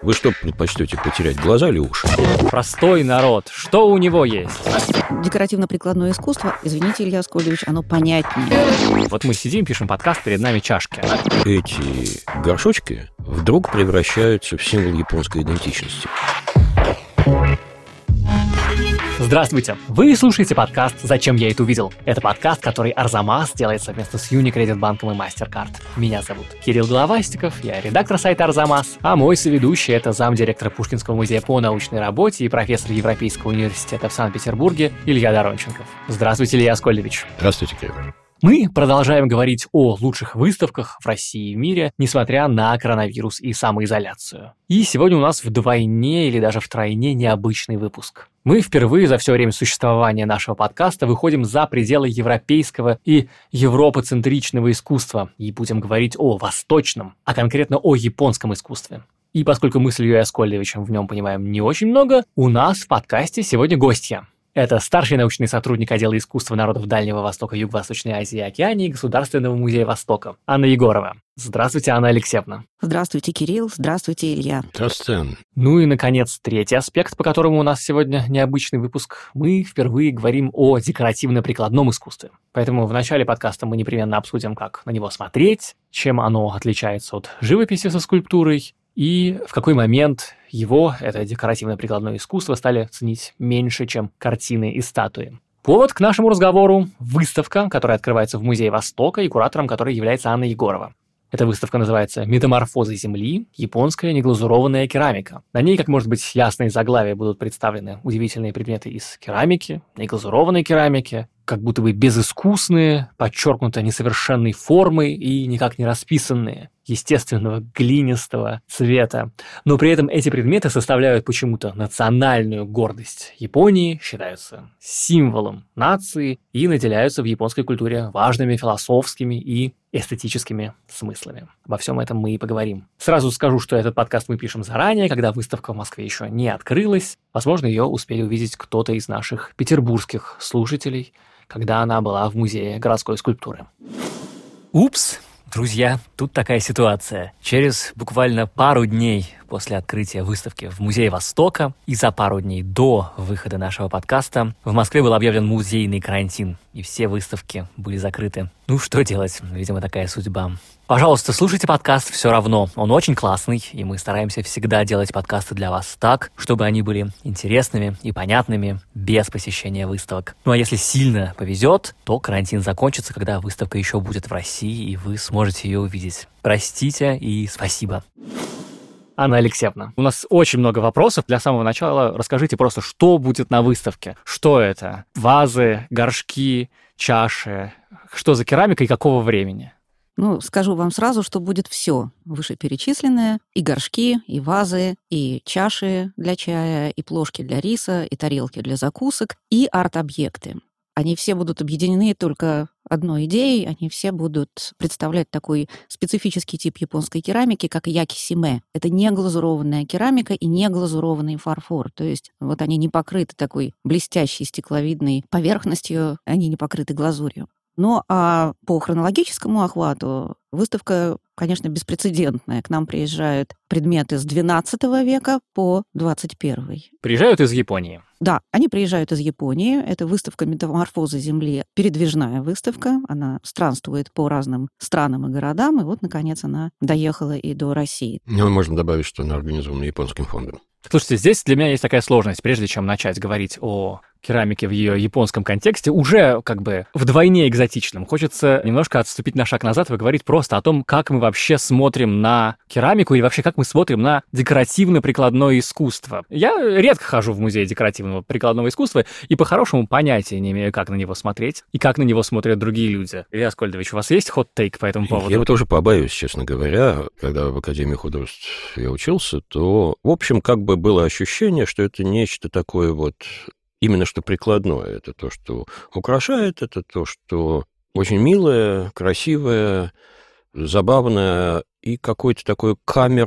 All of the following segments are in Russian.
Вы что предпочтете, потерять глаза или уши? Простой народ. Что у него есть? Декоративно-прикладное искусство, извините, Илья Аскольдович, оно понятнее. Вот мы сидим, пишем подкаст, перед нами чашки. Эти горшочки вдруг превращаются в символ японской идентичности. Здравствуйте! Вы слушаете подкаст «Зачем я это увидел?». Это подкаст, который Арзамас делает совместно с Unicredit банком и MasterCard. Меня зовут Кирилл Головастиков, я редактор сайта Арзамас, а мой соведущий — это замдиректора Пушкинского музея по научной работе и профессор Европейского университета в Санкт-Петербурге Илья Доронченков. Здравствуйте, Илья Аскольдович. Здравствуйте, Кирилл. Мы продолжаем говорить о лучших выставках в России и мире, несмотря на коронавирус и самоизоляцию. И сегодня у нас вдвойне или даже втройне необычный выпуск. Мы впервые за все время существования нашего подкаста выходим за пределы европейского и европоцентричного искусства и будем говорить о восточном, а конкретно о японском искусстве. И поскольку мы с Ильей Аскольдовичем в нем понимаем не очень много, у нас в подкасте сегодня гостья. Это старший научный сотрудник отдела искусства народов Дальнего Востока, Юго-Восточной Азии и Океании Государственного музея Востока Анна Егорова. Здравствуйте, Анна Алексеевна. Здравствуйте, Кирилл. Здравствуйте, Илья. Здравствуйте. Ну и, наконец, третий аспект, по которому у нас сегодня необычный выпуск. Мы впервые говорим о декоративно-прикладном искусстве. Поэтому в начале подкаста мы непременно обсудим, как на него смотреть, чем оно отличается от живописи со скульптурой, и в какой момент его, это декоративно-прикладное искусство, стали ценить меньше, чем картины и статуи. Повод к нашему разговору – выставка, которая открывается в Музее Востока и куратором которой является Анна Егорова. Эта выставка называется «Метаморфозы Земли. Японская неглазурованная керамика». На ней, как может быть ясно из заглавия, будут представлены удивительные предметы из керамики, неглазурованной керамики, как будто бы безыскусные, подчеркнуто несовершенной формы и никак не расписанные, естественного глинистого цвета. Но при этом эти предметы составляют почему-то национальную гордость Японии, считаются символом нации и наделяются в японской культуре важными философскими и эстетическими смыслами. Обо всем этом мы и поговорим. Сразу скажу, что этот подкаст мы пишем заранее, когда выставка в Москве еще не открылась. Возможно, ее успели увидеть кто-то из наших петербургских слушателей, когда она была в Музее городской скульптуры. Упс! Друзья, тут такая ситуация. Через буквально пару дней после открытия выставки в Музее Востока и за пару дней до выхода нашего подкаста в Москве был объявлен музейный карантин, и все выставки были закрыты. Ну, что делать? Видимо, такая судьба. Пожалуйста, слушайте подкаст все равно. Он очень классный, и мы стараемся всегда делать подкасты для вас так, чтобы они были интересными и понятными без посещения выставок. Ну а если сильно повезет, то карантин закончится, когда выставка еще будет в России, и вы сможете ее увидеть. Простите и спасибо. Анна Алексеевна, у нас очень много вопросов. Для самого начала расскажите просто, что будет на выставке. Что это? Вазы, горшки, чаши? Что за керамика и какого времени? Ну, скажу вам сразу, что будет все вышеперечисленное. И горшки, и вазы, и чаши для чая, и плошки для риса, и тарелки для закусок, и арт-объекты. Они все будут объединены только одной идеей, они все будут представлять такой специфический тип японской керамики, как якисиме. Это не глазурованная керамика и не глазурованный фарфор. То есть вот они не покрыты такой блестящей стекловидной поверхностью, они не покрыты глазурью. Ну а по хронологическому охвату выставка, конечно, беспрецедентная. К нам приезжают предметы с XII века по XXI. Приезжают из Японии. Да, они приезжают из Японии. Это выставка «Метаморфозы Земли», передвижная выставка. Она странствует по разным странам и городам, и вот, наконец, она доехала и до России. Ну, можно добавить, что она организована японским фондом. Слушайте, здесь для меня есть такая сложность. Прежде чем начать говорить о керамике в ее японском контексте, уже как бы вдвойне экзотичном, хочется немножко отступить на шаг назад и поговорить просто о том, как мы вообще смотрим на керамику или вообще как мы смотрим на декоративно-прикладное искусство. Я редко хожу в музей декоративного прикладного искусства и по-хорошему понятия не имею, как на него смотреть и как на него смотрят другие люди. Илья Аскольдович, у вас есть хот-тейк по этому поводу? Я вот тоже побаиваюсь, честно говоря. Когда в Академии художеств я учился, то, в общем, как бы было ощущение, что это нечто такое вот именно что прикладное. Это то, что украшает, это то, что очень милое, красивое, забавное и какой-то такой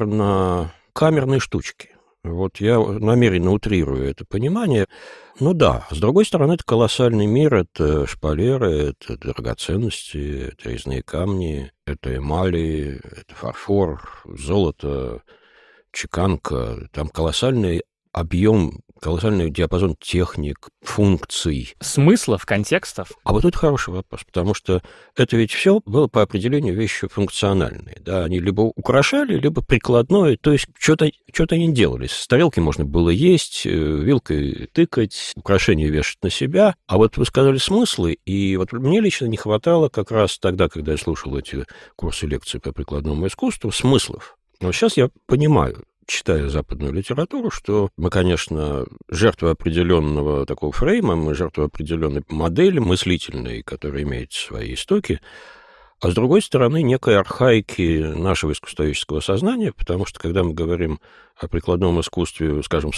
камерной штучки. Вот я намеренно утрирую это понимание. Ну да, с другой стороны, это колоссальный мир, это шпалеры, это драгоценности, это резные камни, это эмали, это фарфор, золото, чеканка, там колоссальный объем, колоссальный диапазон техник, функций. Смыслов, контекстов. А вот тут хороший вопрос, потому что это ведь все было по определению вещи функциональные. Да? Они либо украшали, либо прикладное, то есть что-то они делали. С тарелки можно было есть, вилкой тыкать, украшения вешать на себя. А вот вы сказали смыслы, и вот мне лично не хватало как раз тогда, когда я слушал эти курсы лекций по прикладному искусству, смыслов. Но сейчас я понимаю, читая западную литературу, что мы, конечно, жертвы определенного такого фрейма, мы жертвы определенной модели мыслительной, которая имеет свои истоки, а с другой стороны, некой архаики нашего искусствоведческого сознания, потому что, когда мы говорим о прикладном искусстве, скажем,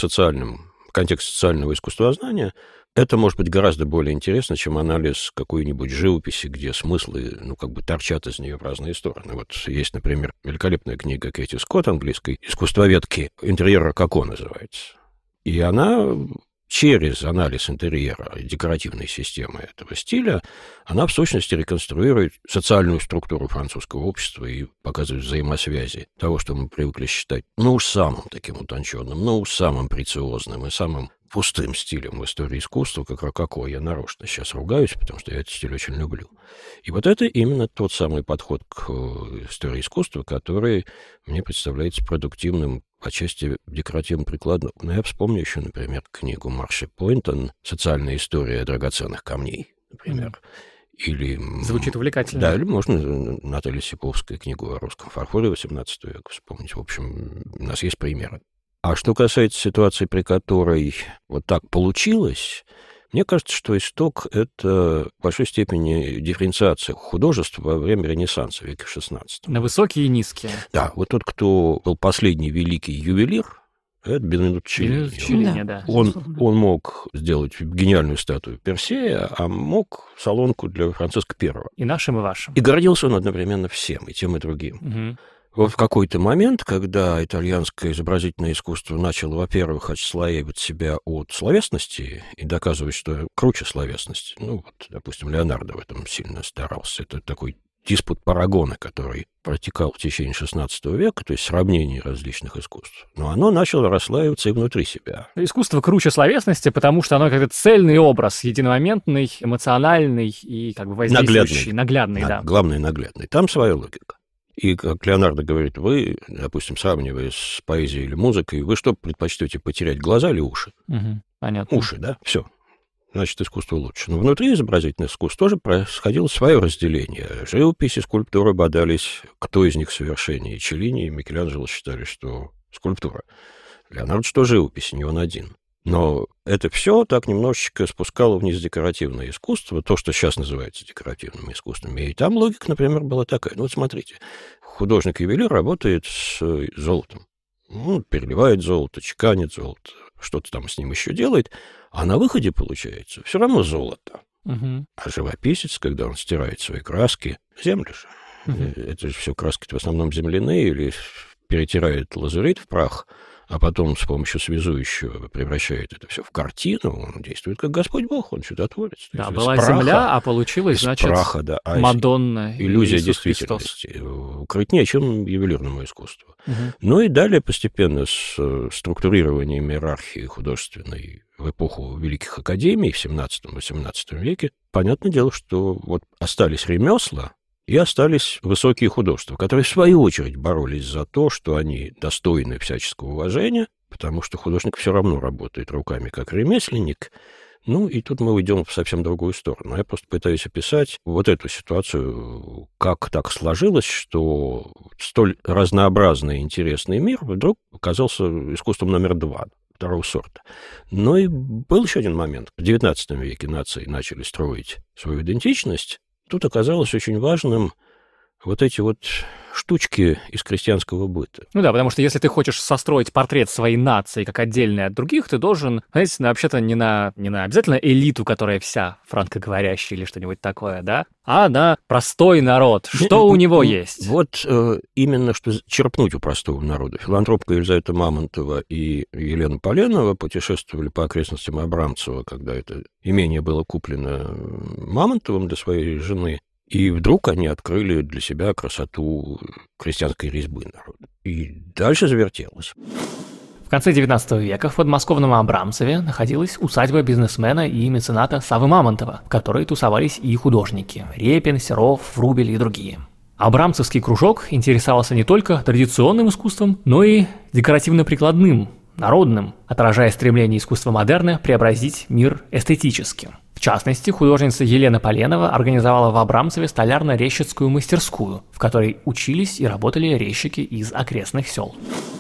в контексте социального искусствознания, это может быть гораздо более интересно, чем анализ какой-нибудь живописи, где смыслы, торчат из нее в разные стороны. Вот есть, например, великолепная книга Кэти Скотт, английской искусствоведки, «Интерьер рококо» называется. И она через анализ интерьера и декоративной системы этого стиля, она в сущности реконструирует социальную структуру французского общества и показывает взаимосвязи того, что мы привыкли считать, самым таким утонченным, самым прециозным и самым пустым стилем в истории искусства, как рококо. Я нарочно сейчас ругаюсь, потому что я этот стиль очень люблю. И вот это именно тот самый подход к истории искусства, который мне представляется продуктивным по части декоративно-прикладного. Но я вспомню еще, например, книгу Марши Пойнтон «Социальная история драгоценных камней», например. Или, звучит увлекательно. Да, или можно Наталья Сиповская книгу о русском фарфоре XVIII века вспомнить. В общем, у нас есть примеры. А что касается ситуации, при которой вот так получилось, мне кажется, что исток — это в большой степени дифференциация художеств во время Ренессанса в веке XVI. На высокие и низкие. Да, вот тот, кто был последний великий ювелир, это Бенвенуто Челлини. Да. Он мог сделать гениальную статую Персея, а мог салонку для Франциска I. И нашим, и вашим. И гордился он одновременно всем, и тем, и другим. Угу. Вот в какой-то момент, когда итальянское изобразительное искусство начало, во-первых, отслаивать себя от словесности и доказывать, что круче словесности, допустим, Леонардо в этом сильно старался. Это такой диспут Парагона, который протекал в течение XVI века, то есть сравнение различных искусств. Но оно начало расслаиваться и внутри себя. Искусство круче словесности, потому что оно как-то цельный образ, единомоментный, эмоциональный и воздействующий, наглядный, да. Главное, наглядный. Там своя логика. И, как Леонардо говорит, вы, допустим, сравнивая с поэзией или музыкой, вы что предпочтете, потерять глаза или уши? Угу, понятно. Уши, да? Все. Значит, искусство лучше. Но внутри изобразительных искусств тоже происходило свое разделение. Живопись и скульптура бодались, кто из них совершеннее. Челлини и Микеланджело считали, что скульптура. Леонардо, что живопись, не он один. Но это все так немножечко спускало вниз декоративное искусство, то, что сейчас называется декоративными искусствами. И там логика, например, была такая. Вот смотрите, художник-ювелир работает с золотом. Переливает золото, чеканит золото, что-то там с ним еще делает, а на выходе получается все равно золото. Угу. А живописец, когда он стирает свои краски, земля же. Угу. Это же все краски в основном земляные, или перетирает лазурит в прах, а потом с помощью связующего превращает это все в картину, он действует как Господь Бог, он чудотворец. Да, была земля, а получилось, значит, праха, да. Мадонна, иллюзия Иисус действительности. Христос. Укрыть нечем ювелирному искусству. Угу. Ну и далее постепенно с структурированием иерархии художественной в эпоху великих академий в XVII-XVIII веке, понятное дело, что вот остались ремесла, и остались высокие художества, которые, в свою очередь, боролись за то, что они достойны всяческого уважения, потому что художник все равно работает руками как ремесленник. И тут мы уйдем в совсем другую сторону. Я просто пытаюсь описать вот эту ситуацию, как так сложилось, что столь разнообразный и интересный мир вдруг оказался искусством номер 2. Второго сорта. Но и был еще один момент. В XIX веке нации начали строить свою идентичность. Тут оказалось очень важным вот эти вот штучки из крестьянского быта. Да, потому что если ты хочешь состроить портрет своей нации как отдельный от других, ты должен, знаете, вообще-то не на обязательно элиту, которая вся франкоговорящая или что-нибудь такое, да, а на простой народ. Что у него есть? Вот именно что черпнуть у простого народа. Филантропка Елизавета Мамонтова и Елена Поленова путешествовали по окрестностям Абрамцева, когда это имение было куплено Мамонтовым для своей жены. И вдруг они открыли для себя красоту крестьянской резьбы народа. И дальше завертелось. В конце XIX века в подмосковном Абрамцеве находилась усадьба бизнесмена и мецената Саввы Мамонтова, в которой тусовались и художники – Репин, Серов, Врубель и другие. Абрамцевский кружок интересовался не только традиционным искусством, но и декоративно-прикладным, народным, отражая стремление искусства модерна преобразить мир эстетически. В частности, художница Елена Поленова организовала в Абрамцеве столярно-резчицкую мастерскую, в которой учились и работали резчики из окрестных сел.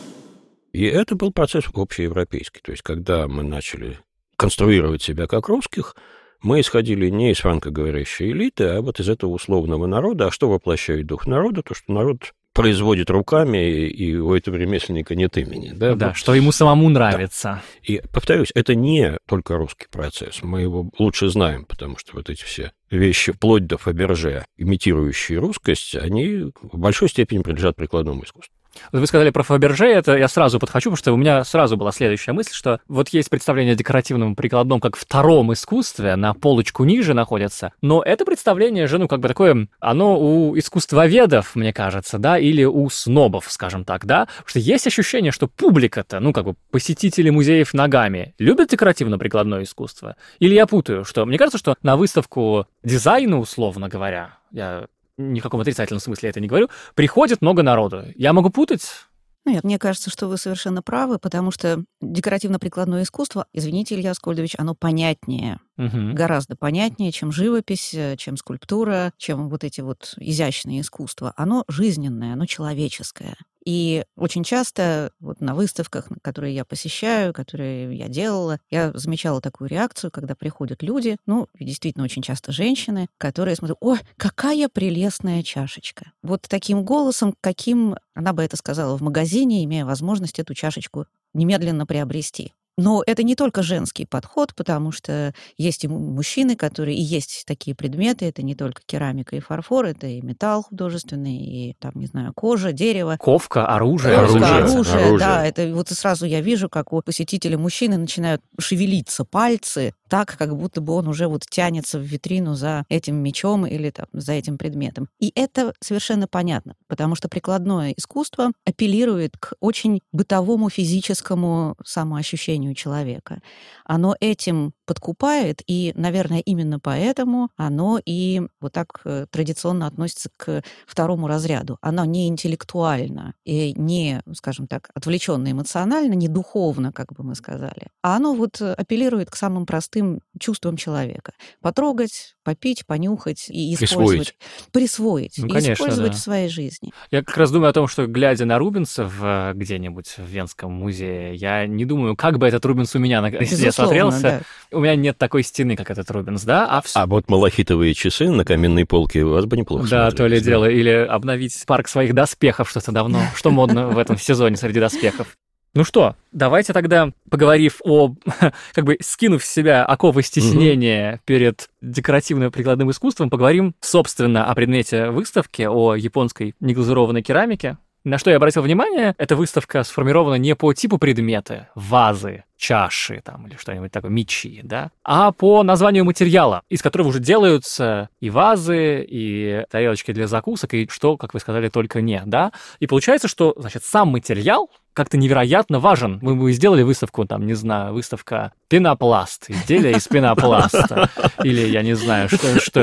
И это был процесс общеевропейский. То есть, когда мы начали конструировать себя как русских, мы исходили не из франкоговорящей элиты, а вот из этого условного народа. А что воплощает дух народа? То, что народ производит руками, и у этого ремесленника нет имени. Да, да, что ему самому нравится. Да. И, повторюсь, это не только русский процесс. Мы его лучше знаем, потому что вот эти все вещи, вплоть до Фаберже, имитирующие русскость, они в большой степени принадлежат прикладному искусству. Вы сказали про Фаберже, это я сразу подхочу, потому что у меня сразу была следующая мысль, что вот есть представление о декоративном прикладном как втором искусстве, на полочку ниже находится, но это представление же, такое, оно у искусствоведов, мне кажется, да, или у снобов, скажем так, да, потому что есть ощущение, что публика-то, посетители музеев ногами любят декоративно-прикладное искусство, или я путаю, что мне кажется, что на выставку дизайна, условно говоря, я ни в каком отрицательном смысле это не говорю, приходит много народу. Я могу путать? Нет, мне кажется, что вы совершенно правы, потому что декоративно-прикладное искусство, извините, Илья Аскольдович, оно понятнее, гораздо понятнее, чем живопись, чем скульптура, чем вот эти вот изящные искусства. Оно жизненное, оно человеческое. И очень часто вот на выставках, которые я посещаю, которые я делала, я замечала такую реакцию, когда приходят люди, действительно очень часто женщины, которые смотрят: «Ой, какая прелестная чашечка». Вот таким голосом, каким она бы это сказала в магазине, имея возможность эту чашечку немедленно приобрести. Но это не только женский подход, потому что есть и мужчины, которые... И есть такие предметы, это не только керамика и фарфор, это и металл художественный, и, кожа, дерево. Ковка, оружие. Оружие, да. Это вот сразу я вижу, как у посетителя мужчины начинают шевелиться пальцы, так, как будто бы он уже тянется в витрину за этим мечом или за этим предметом. И это совершенно понятно, потому что прикладное искусство апеллирует к очень бытовому физическому самоощущению человека. Оно этим подкупает, и, наверное, именно поэтому оно и вот так традиционно относится к второму разряду. Оно не интеллектуально и не, скажем так, отвлеченно эмоционально, не духовно, как бы мы сказали, а оно апеллирует к самым простым чувствам человека. Потрогать, попить, понюхать и использовать. Присвоить. И конечно, использовать да. в своей жизни. Я как раз думаю о том, что, глядя на Рубенса где-нибудь в Венском музее, я не думаю, как бы этот Рубенс у меня на стене смотрелся. Да. У меня нет такой стены, как этот Рубенс, да? А вот малахитовые часы на каменной полке у вас бы неплохо смотрелись. Да, то ли дело. Или обновить парк своих доспехов, что-то давно. Что модно в этом сезоне среди доспехов. Ну что, давайте тогда, поговорив скинув с себя оковы стеснения перед декоративно-прикладным искусством, поговорим, собственно, о предмете выставки, о японской неглазурованной керамике. На что я обратил внимание, эта выставка сформирована не по типу предмета, вазы, чаши или что-нибудь такое, мечи, да, а по названию материала, из которого уже делаются и вазы, и тарелочки для закусок, и что, как вы сказали, только не, да. И получается, что, сам материал как-то невероятно важен. Мы бы сделали выставку, выставка пенопласт, изделие из пенопласта. Или, я не знаю, что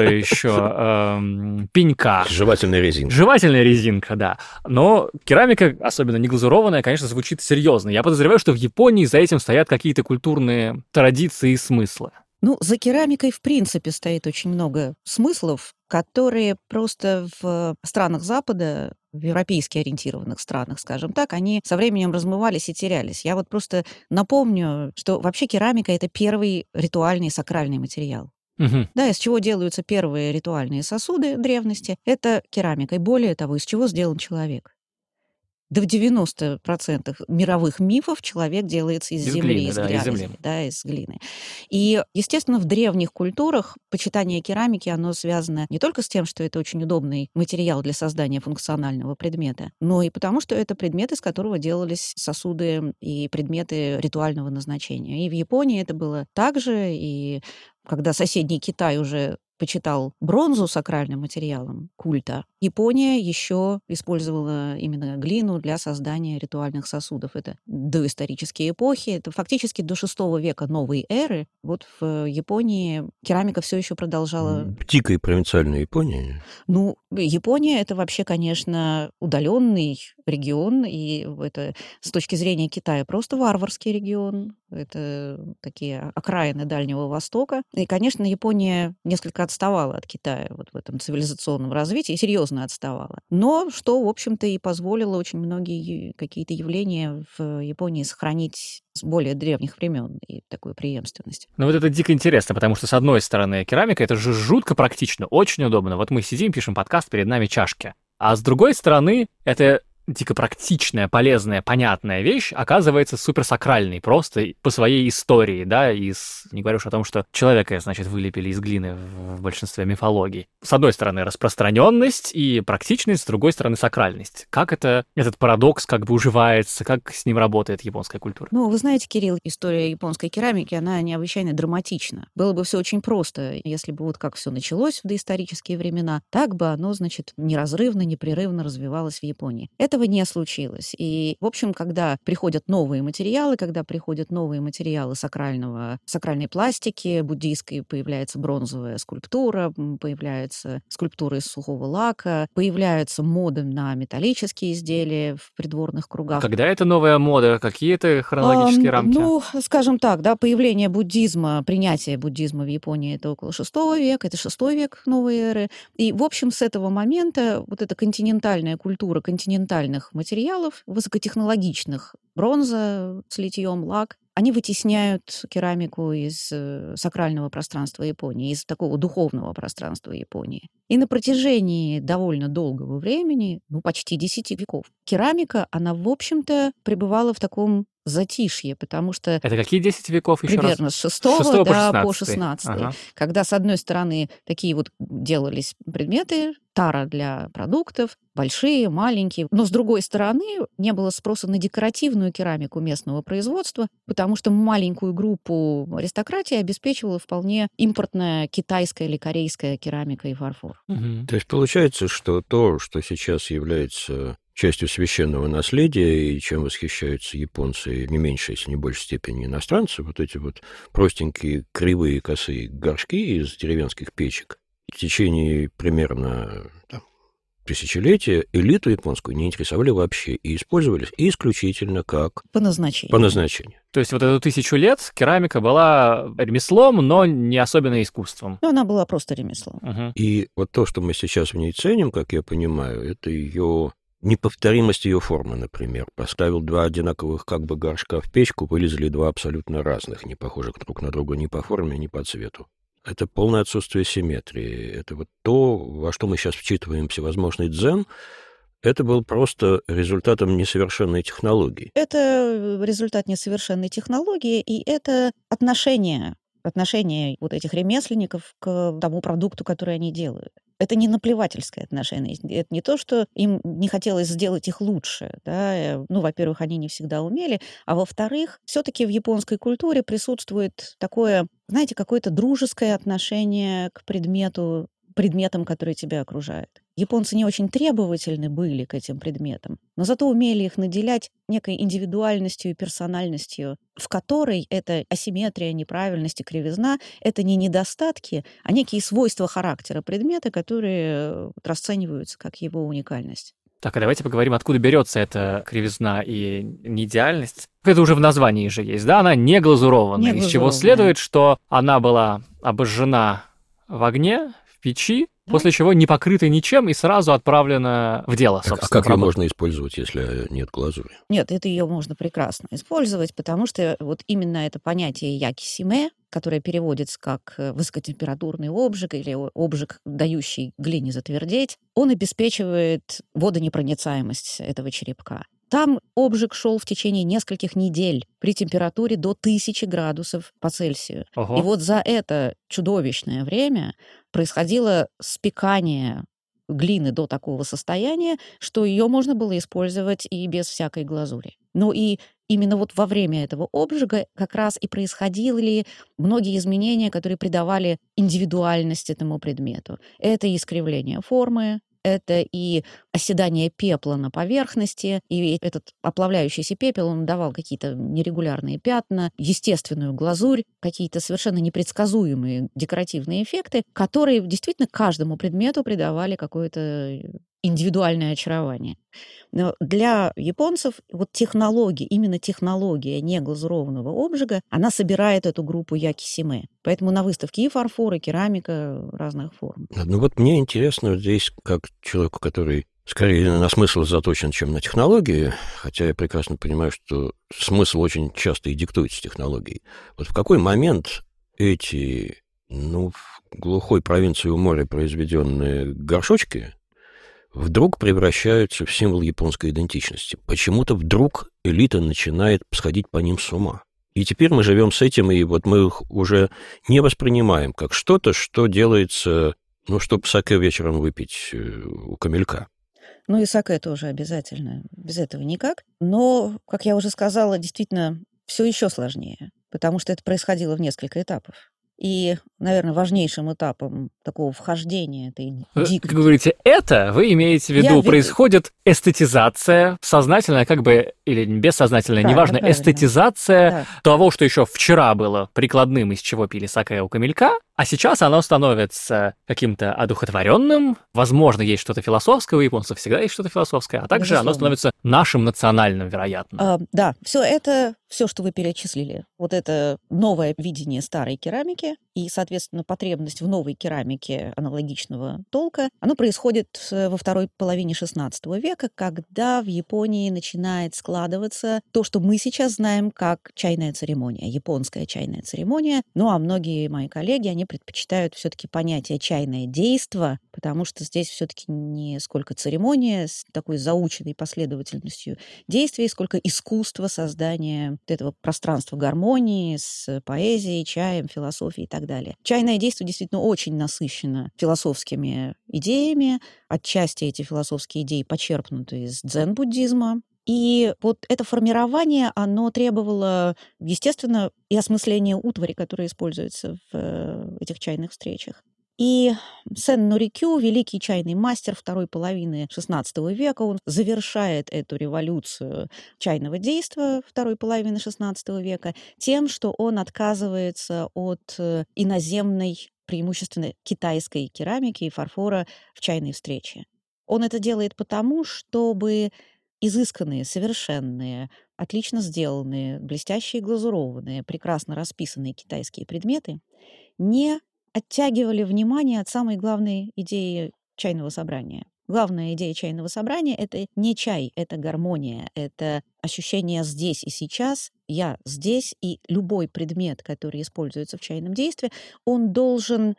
еще, пенька. Жевательная резинка. Жевательная резинка, да. Но керамика, особенно неглазурованная, конечно, звучит серьезно. Я подозреваю, что в Японии за этим стоят какие-то культурные традиции и смыслы. За керамикой, в принципе, стоит очень много смыслов, которые просто в странах Запада, в европейски ориентированных странах, скажем так, они со временем размывались и терялись. Я просто напомню, что вообще керамика — это первый ритуальный сакральный материал. Да, из чего делаются первые ритуальные сосуды древности, это керамика. И более того, из чего сделан человек. Да в 90% мировых мифов человек делается из земли, из грязи, из глины. И, естественно, в древних культурах почитание керамики, оно связано не только с тем, что это очень удобный материал для создания функционального предмета, но и потому, что это предмет, из которого делались сосуды и предметы ритуального назначения. И в Японии это было так же, и когда соседний Китай уже почитал бронзу сакральным материалом культа, Япония еще использовала именно глину для создания ритуальных сосудов. Это доисторические эпохи, это фактически до VI века новой эры. Вот в Японии керамика все еще продолжала... Дикая провинциальная Япония. Ну, Япония — это вообще, конечно, удаленный регион, и это с точки зрения Китая просто варварский регион. Это такие окраины Дальнего Востока. И, конечно, Япония несколько отставала от Китая вот в этом цивилизационном развитии, серьезно отставала. Но что, в общем-то, и позволило очень многие какие-то явления в Японии сохранить с более древних времен и такую преемственность. Ну вот это дико интересно, потому что, с одной стороны, керамика — это же жутко практично, очень удобно. Вот мы сидим, пишем подкаст, перед нами чашки. А с другой стороны, это дико практичная, полезная, понятная вещь оказывается суперсакральной просто по своей истории, да, не говорю уж о том, что человека, значит, вылепили из глины в большинстве мифологий. С одной стороны, распространенность и практичность, с другой стороны, сакральность. Как этот парадокс как бы уживается, как с ним работает японская культура? Ну, вы знаете, Кирилл, история японской керамики, она необычайно драматична. Было бы все очень просто, если бы вот как все началось в доисторические времена, так бы оно, значит, неразрывно, непрерывно развивалось в Японии. Этого не случилось. И, в общем, когда приходят новые материалы сакральной пластики, буддийской, появляется бронзовая скульптура, появляется скульптура из сухого лака, появляется мода на металлические изделия в придворных кругах. Когда это новая мода? Какие это хронологические рамки? Ну, скажем так, да, появление буддизма, принятие буддизма в Японии — это около VI века, это VI век новой эры. И, в общем, с этого момента вот эта континентальная культура континентальных материалов, высокотехнологичных, бронза с литьем, лак, они вытесняют керамику из сакрального пространства Японии, из такого духовного пространства Японии. И на протяжении довольно долгого времени, почти 10 веков, керамика, она, в общем-то, пребывала в таком затишье, потому что... Это какие 10 веков еще примерно раз? с 6 по 16. 16. Ага. Когда, с одной стороны, такие вот делались предметы, тара для продуктов, большие, маленькие, но, с другой стороны, не было спроса на декоративную керамику местного производства, потому что маленькую группу аристократии обеспечивала вполне импортная китайская или корейская керамика и фарфор. Угу. То есть получается, что то, что сейчас является частью священного наследия, и чем восхищаются японцы не меньшей, если не большей степени иностранцы, вот эти вот простенькие, кривые, косые горшки из деревенских печек, в течение примерно тысячелетия элиту японскую не интересовали вообще и использовались исключительно как по назначению. То есть вот эту 1000 лет керамика была ремеслом, но не особенно искусством. Она была просто ремеслом. Угу. И вот то, что мы сейчас в ней ценим, как я понимаю, это ее неповторимость ее формы, например. Поставил 2 одинаковых как бы горшка в печку, вылезли 2 абсолютно разных, не похожих друг на друга ни по форме, ни по цвету. Это полное отсутствие симметрии. Это вот то, во что мы сейчас вчитываем всевозможный дзен, это был просто результатом несовершенной технологии. Это результат несовершенной технологии, и это отношение вот этих ремесленников к тому продукту, который они делают. Это не наплевательское отношение. Это не то, что им не хотелось сделать их лучше. Да? Во-первых, они не всегда умели, а во-вторых, все-таки в японской культуре присутствует такое, знаете, какое-то дружеское отношение к предметам, которые тебя окружают. Японцы не очень требовательны были к этим предметам, но зато умели их наделять некой индивидуальностью и персональностью, в которой эта асимметрия, неправильность и кривизна — это не недостатки, а некие свойства характера предмета, которые расцениваются как его уникальность. Так, а давайте поговорим, откуда берется эта кривизна и неидеальность. Это уже в названии же есть, да? Она не глазурованная, из чего следует, что она была обожжена в огне, в печи, после чего не покрыта ничем и сразу отправлена в дело, собственно. А как ее можно использовать, если нет глазури? Нет, это ее можно прекрасно использовать, потому что вот именно это понятие якисиме, которое переводится как высокотемпературный обжиг или обжиг, дающий глине затвердеть, он обеспечивает водонепроницаемость этого черепка. Там обжиг шел в течение нескольких недель при температуре до 1000 градусов по Цельсию. Ого. И вот за это чудовищное время происходило спекание глины до такого состояния, что ее можно было использовать и без всякой глазури. Ну и именно вот во время этого обжига как раз и происходили многие изменения, которые придавали индивидуальность этому предмету. Это и искривление формы, это и оседание пепла на поверхности, и этот оплавляющийся пепел, он давал какие-то нерегулярные пятна, естественную глазурь, какие-то совершенно непредсказуемые декоративные эффекты, которые действительно каждому предмету придавали какое-то индивидуальное очарование. Но для японцев вот технология, именно технология неглазурованного обжига, она собирает эту группу якисиме. Поэтому на выставке и фарфор, и керамика разных форм. Ну вот мне интересно здесь, как человеку, который скорее на смысл заточен, чем на технологии, хотя я прекрасно понимаю, что смысл очень часто и диктуется технологией. Вот в какой момент эти, в глухой провинции у моря произведенные горшочки вдруг превращаются в символ японской идентичности? Почему-то вдруг элита начинает сходить по ним с ума. И теперь мы живем с этим, и вот мы их уже не воспринимаем как что-то, что делается, чтобы саке вечером выпить у камелька. Ну и саке тоже обязательно. Без этого никак. Но, как я уже сказала, действительно, все еще сложнее, потому что это происходило в несколько этапов. И, наверное, важнейшим этапом такого вхождения этой дикой... Как вы говорите, это вы имеете в виду, происходит эстетизация, сознательная или бессознательная, неважно, эстетизация того, что еще вчера было прикладным, из чего пили саке у камелька, а сейчас оно становится каким-то одухотворенным. Возможно, есть что-то философское, у японцев всегда есть что-то философское, а также оно становится нашим национальным, вероятно. Да, все, что вы перечислили, вот это новое видение старой керамики и, соответственно, потребность в новой керамике аналогичного толка, оно происходит во второй половине XVI века, когда в Японии начинает складываться то, что мы сейчас знаем как чайная церемония, японская чайная церемония. Ну, а многие мои коллеги, они предпочитают все-таки понятие чайное действо, потому что здесь все-таки не сколько церемония с такой заученной последовательностью действий, сколько искусство создания вот этого пространства гармонии с поэзией, чаем, философией и так далее. Чайное действо действительно очень насыщено философскими идеями. Отчасти эти философские идеи почерпнуты из дзен-буддизма. И вот это формирование, оно требовало, естественно, и осмысления утвари, которая используется в этих чайных встречах. И Сен Норикю, великий чайный мастер второй половины XVI века, он завершает эту революцию чайного действа второй половины XVI века тем, что он отказывается от иноземной, преимущественно китайской керамики и фарфора в чайной встрече. Он это делает потому, чтобы изысканные, совершенные, отлично сделанные, блестящие глазурованные, прекрасно расписанные китайские предметы не оттягивали внимание от самой главной идеи чайного собрания. Главная идея чайного собрания — это не чай, это гармония, это ощущение здесь и сейчас, я здесь, и любой предмет, который используется в чайном действии, он должен,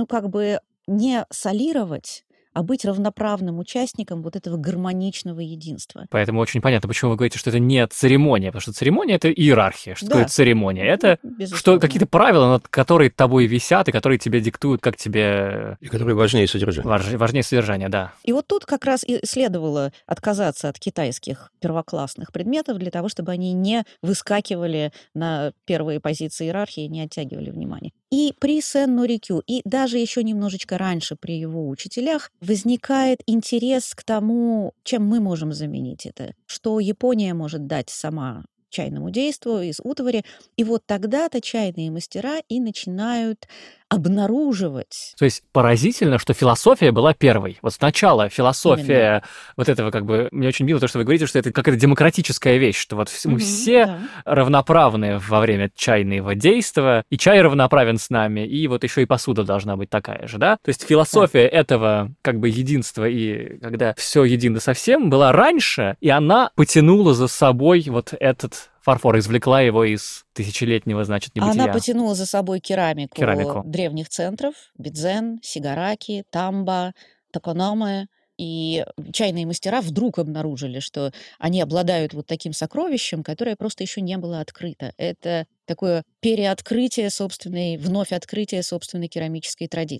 не солировать, а быть равноправным участником вот этого гармоничного единства. Поэтому очень понятно, почему вы говорите, что это не церемония, потому что церемония — это иерархия. Что такое церемония? Это какие-то правила, над которые тобой висят, и которые тебе диктуют, как тебе... И которые важнее содержания. Важнее содержания, да. И вот тут как раз и следовало отказаться от китайских первоклассных предметов для того, чтобы они не выскакивали на первые позиции иерархии, не оттягивали внимание. И при Сен Норикю, и даже еще немножечко раньше при его учителях возникает интерес к тому, чем мы можем заменить это, что Япония может дать сама чайному действу из утвари. И вот тогда-то чайные мастера и начинают обнаруживать. То есть поразительно, что философия была первой. Вот сначала философия вот этого мне очень мило то, что вы говорите, что это какая-то демократическая вещь, что вот мы все равноправны во время чайного действия, и чай равноправен с нами, и вот еще и посуда должна быть такая же, да? То есть философия этого единства, и когда все едино совсем, была раньше, и она потянула за собой вот этот фарфор, извлекла его из тысячелетнего, небытия. Она потянула за собой керамику древних центров: Бидзен, Сигараки, Тамба, Токономе. И чайные мастера вдруг обнаружили, что они обладают вот таким сокровищем, которое просто еще не было открыто. Это такое переоткрытие вновь открытие собственной керамической традиции.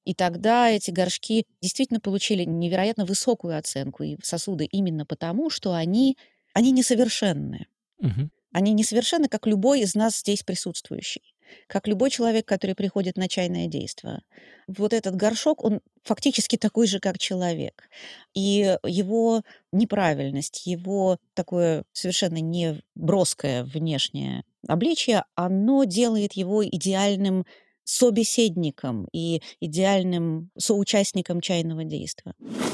И тогда эти горшки действительно получили невероятно высокую оценку, и сосуды именно потому, что они несовершенны. Мгм. Они несовершенны, как любой из нас здесь присутствующий, как любой человек, который приходит на чайное действо. Вот этот горшок, он фактически такой же, как человек. И его неправильность, его такое совершенно не броское внешнее обличие, оно делает его идеальным собеседником и идеальным соучастником чайного действа.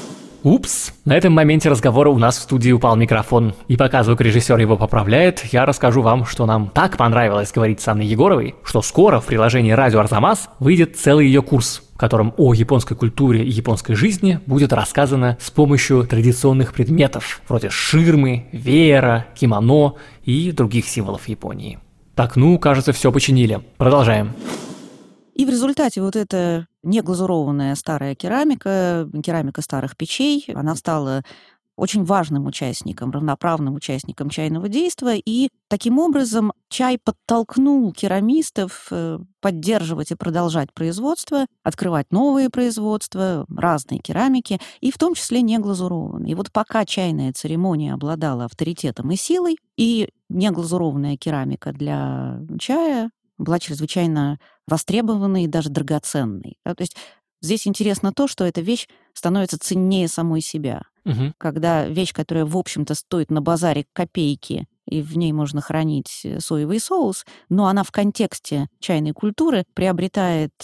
Упс, на этом моменте разговора у нас в студии упал микрофон. И пока звукорежиссер его поправляет, я расскажу вам, что нам так понравилось говорить с Анной Егоровой, что скоро в приложении «Радио Арзамас» выйдет целый ее курс, в котором о японской культуре и японской жизни будет рассказано с помощью традиционных предметов, вроде ширмы, веера, кимоно и других символов Японии. Так, кажется, все починили. Продолжаем. И в результате вот эта неглазурованная старая керамика старых печей, она стала очень важным участником, равноправным участником чайного действа, и таким образом чай подтолкнул керамистов поддерживать и продолжать производство, открывать новые производства, разные керамики, и в том числе неглазурованные. И вот пока чайная церемония обладала авторитетом и силой, и неглазурованная керамика для чая была чрезвычайно востребованной и даже драгоценной. Да, то есть здесь интересно то, что эта вещь становится ценнее самой себя. Угу. Когда вещь, которая, в общем-то, стоит на базаре копейки, и в ней можно хранить соевый соус, но она в контексте чайной культуры приобретает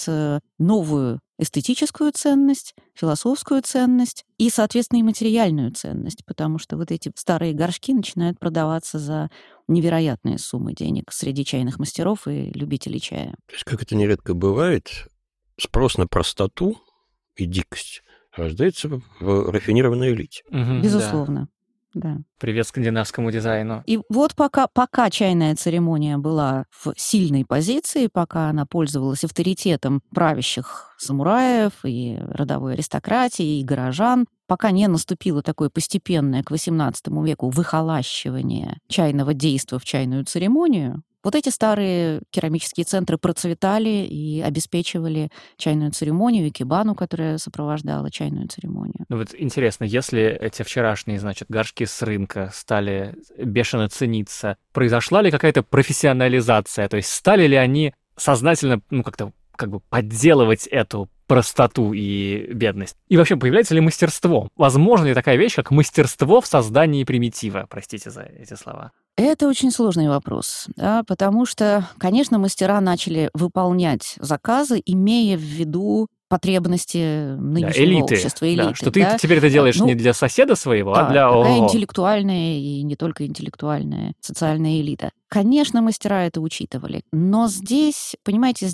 новую эстетическую ценность, философскую ценность и, соответственно, и материальную ценность, потому что вот эти старые горшки начинают продаваться за невероятные суммы денег среди чайных мастеров и любителей чая. То есть, как это нередко бывает, спрос на простоту и дикость рождается в рафинированной элите. Угу, Безусловно. Да. Привет скандинавскому дизайну. И вот пока чайная церемония была в сильной позиции, пока она пользовалась авторитетом правящих самураев и родовой аристократии, и горожан, пока не наступило такое постепенное к XVIII веку выхолащивание чайного действа в чайную церемонию, вот эти старые керамические центры процветали и обеспечивали чайную церемонию, и кибану, которая сопровождала чайную церемонию. Вот интересно, если эти вчерашние, горшки с рынка стали бешено цениться, произошла ли какая-то профессионализация? То есть стали ли они сознательно, как бы подделывать эту простоту и бедность? И вообще, появляется ли мастерство? Возможно ли такая вещь, как мастерство в создании примитива? Простите за эти слова. Это очень сложный вопрос, да, потому что, конечно, мастера начали выполнять заказы, имея в виду потребности нынешнего общества, элиты. Да, что ты теперь это делаешь не для соседа своего, а для... такая интеллектуальная и не только интеллектуальная социальная элита. Конечно, мастера это учитывали, но здесь, понимаете,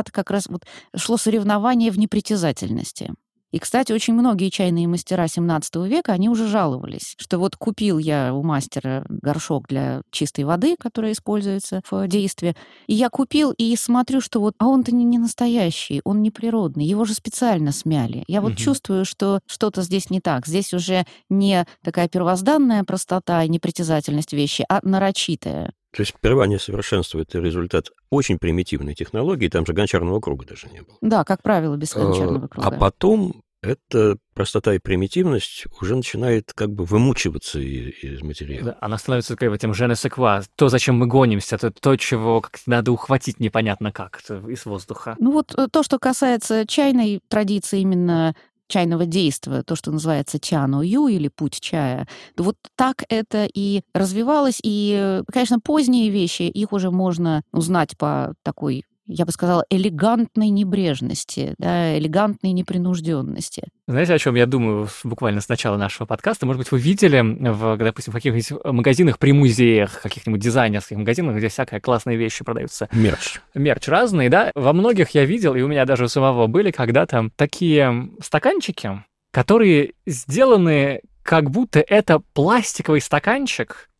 шло соревнование в непритязательности. И, кстати, очень многие чайные мастера XVII века, они уже жаловались, что вот купил я у мастера горшок для чистой воды, которая используется в действии, и я купил и смотрю, что он-то не настоящий, он не природный, его же специально смяли. Я чувствую, что что-то здесь не так. Здесь уже не такая первозданная простота и непритязательность вещи, а нарочитая. То есть сперва несовершенство — это результат очень примитивной технологии, там же гончарного круга даже не было. Да, как правило, без гончарного круга. А потом эта простота и примитивность уже начинает как бы вымучиваться из материала. Да, она становится этим je ne sais quoi, то, зачем мы гонимся, то чего как-то надо ухватить непонятно как из воздуха. То, что касается чайной традиции именно чайного действа, то, что называется ча-но-ю или путь чая, вот так это и развивалось. И, конечно, поздние вещи, их уже можно узнать по такой, я бы сказала, элегантной небрежности, да, элегантной непринужденности. Знаете, о чем я думаю буквально с начала нашего подкаста? Может быть, вы видели, допустим, в каких-нибудь магазинах при музеях, каких-нибудь дизайнерских магазинах, где всякие классные вещи продаются. Мерч разный, да? Во многих я видел, и у меня даже у самого были когда-то такие стаканчики, которые сделаны как будто это пластиковый стаканчик,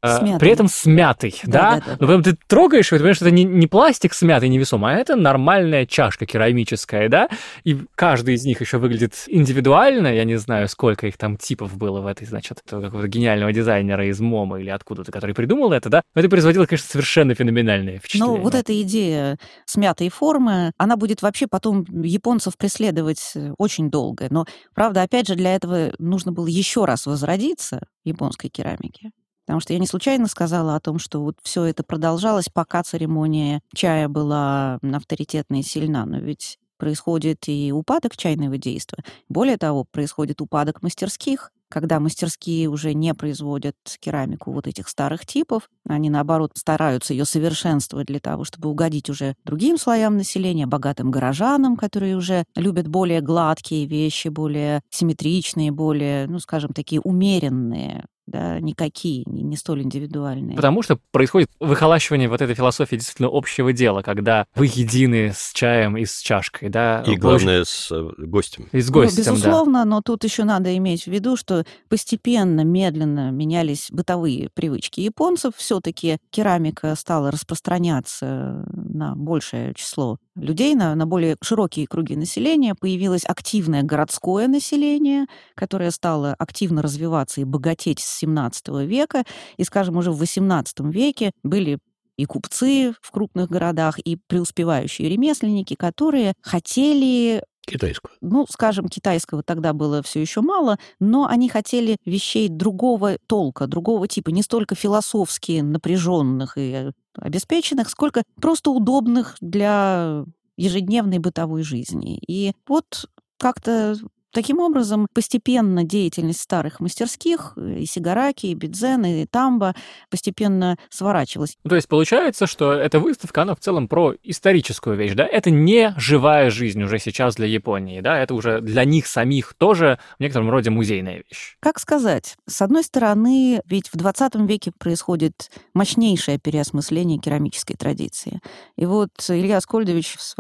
При этом смятый, да? Но потом ты трогаешь, и ты понимаешь, что это не пластик смятый невесомый, а это нормальная чашка керамическая, да? И каждый из них еще выглядит индивидуально, я не знаю, сколько их там типов было в этой, значит, какого-то гениального дизайнера из МОМа или откуда-то, который придумал это, да? Но это производило, конечно, совершенно феноменальное впечатление. Ну, вот эта идея смятой формы, она будет вообще потом японцев преследовать очень долго. Но, правда, опять же, для этого нужно было еще раз возродиться японской керамике. Потому что я не случайно сказала о том, что вот все это продолжалось, пока церемония чая была авторитетна и сильна. Но ведь происходит и упадок чайного действия. Более того, происходит упадок мастерских, когда мастерские уже не производят керамику вот этих старых типов, они, наоборот, стараются ее совершенствовать для того, чтобы угодить уже другим слоям населения, богатым горожанам, которые уже любят более гладкие вещи, более симметричные, более, ну, скажем, такие умеренные, да, никакие, не столь индивидуальные. Потому что происходит выхолащивание вот этой философии действительно общего дела, когда вы едины с чаем и с чашкой, да. И главное, с гостем. И с гостем, ну, безусловно, но тут еще надо иметь в виду, что постепенно, медленно менялись бытовые привычки японцев. Все-таки керамика стала распространяться на большее число людей, на более широкие круги населения. Появилось активное городское население, которое стало активно развиваться и богатеть с XVII века. И, скажем, уже в XVIII веке были и купцы в крупных городах, и преуспевающие ремесленники, которые хотели... Китайского. Ну, скажем, китайского тогда было все еще мало, но они хотели вещей другого толка, другого типа, не столько философски напряженных и обеспеченных, сколько просто удобных для ежедневной бытовой жизни. И вот как-то таким образом постепенно деятельность старых мастерских, и Сигараки, и Бидзен, и Тамба постепенно сворачивалась. То есть получается, что эта выставка, она в целом про историческую вещь, да? Это не живая жизнь уже сейчас для Японии, да? Это уже для них самих тоже в некотором роде музейная вещь. Как сказать? С одной стороны, ведь в 20 веке происходит мощнейшее переосмысление керамической традиции. И вот Илья Аскольдович в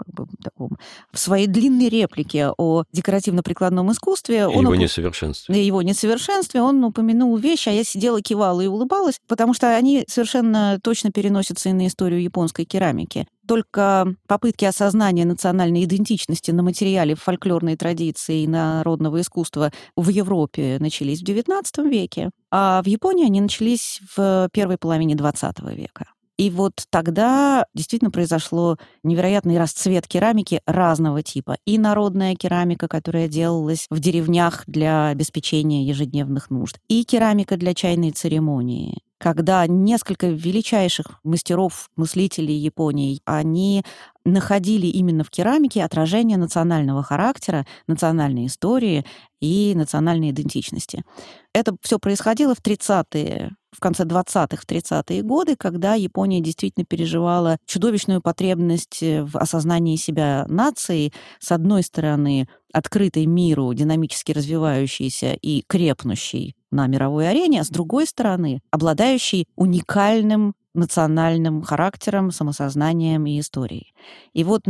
своей длинной реплике о декоративно-прикладном искусстве... Его несовершенстве. Он упомянул вещи, а я сидела, кивала и улыбалась, потому что они совершенно точно переносятся и на историю японской керамики. Только попытки осознания национальной идентичности на материале фольклорной традиции и народного искусства в Европе начались в XIX веке, а в Японии они начались в первой половине XX века. И вот тогда действительно произошло невероятный расцвет керамики разного типа. И народная керамика, которая делалась в деревнях для обеспечения ежедневных нужд, и керамика для чайной церемонии, когда несколько величайших мастеров, мыслителей Японии, они находили именно в керамике отражение национального характера, национальной истории и национальной идентичности. Это все происходило в 30-е, в конце 20-х, в 30-е годы, когда Япония действительно переживала чудовищную потребность в осознании себя нацией, с одной стороны, открытой миру, динамически развивающейся и крепнущей на мировой арене, а с другой стороны, обладающей уникальным национальным характером, самосознанием и историей. И вот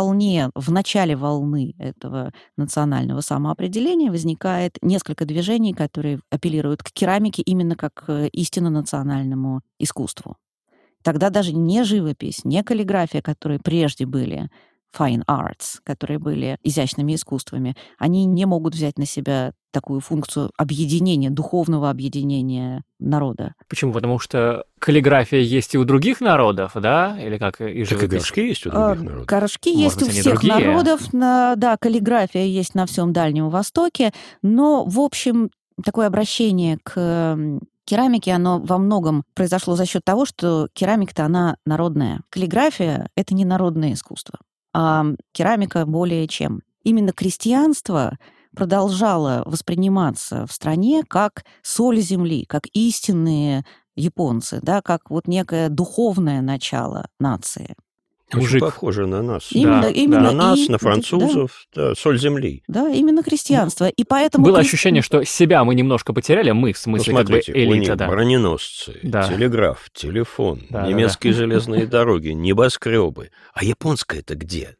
в начале волны этого национального самоопределения возникает несколько движений, которые апеллируют к керамике именно как к истинно национальному искусству. Тогда даже не живопись, не каллиграфия, которые прежде были fine arts, которые были изящными искусствами, они не могут взять на себя такую функцию объединения, духовного объединения народа. Почему? Потому что каллиграфия есть и у других народов, да? Или как и живопись? Так и горшки есть у других народов. Горшки есть у всех народов. Да, каллиграфия есть на всем Дальнем Востоке. Но, в общем, такое обращение к керамике, оно во многом произошло за счет того, что керамика-то она народная. Каллиграфия — это не народное искусство, а керамика более чем. Именно крестьянство продолжало восприниматься в стране как соль земли, как истинные японцы, да, как вот некое духовное начало нации. Очень похоже на нас. Именно на нас, на французов, да, соль земли. Да, именно христианство. И поэтому было ощущение, что себя мы немножко потеряли, мы, в смысле, смотрите, как бы элита. У них броненосцы, телеграф, телефон, немецкие железные дороги, небоскребы. А японское-то где?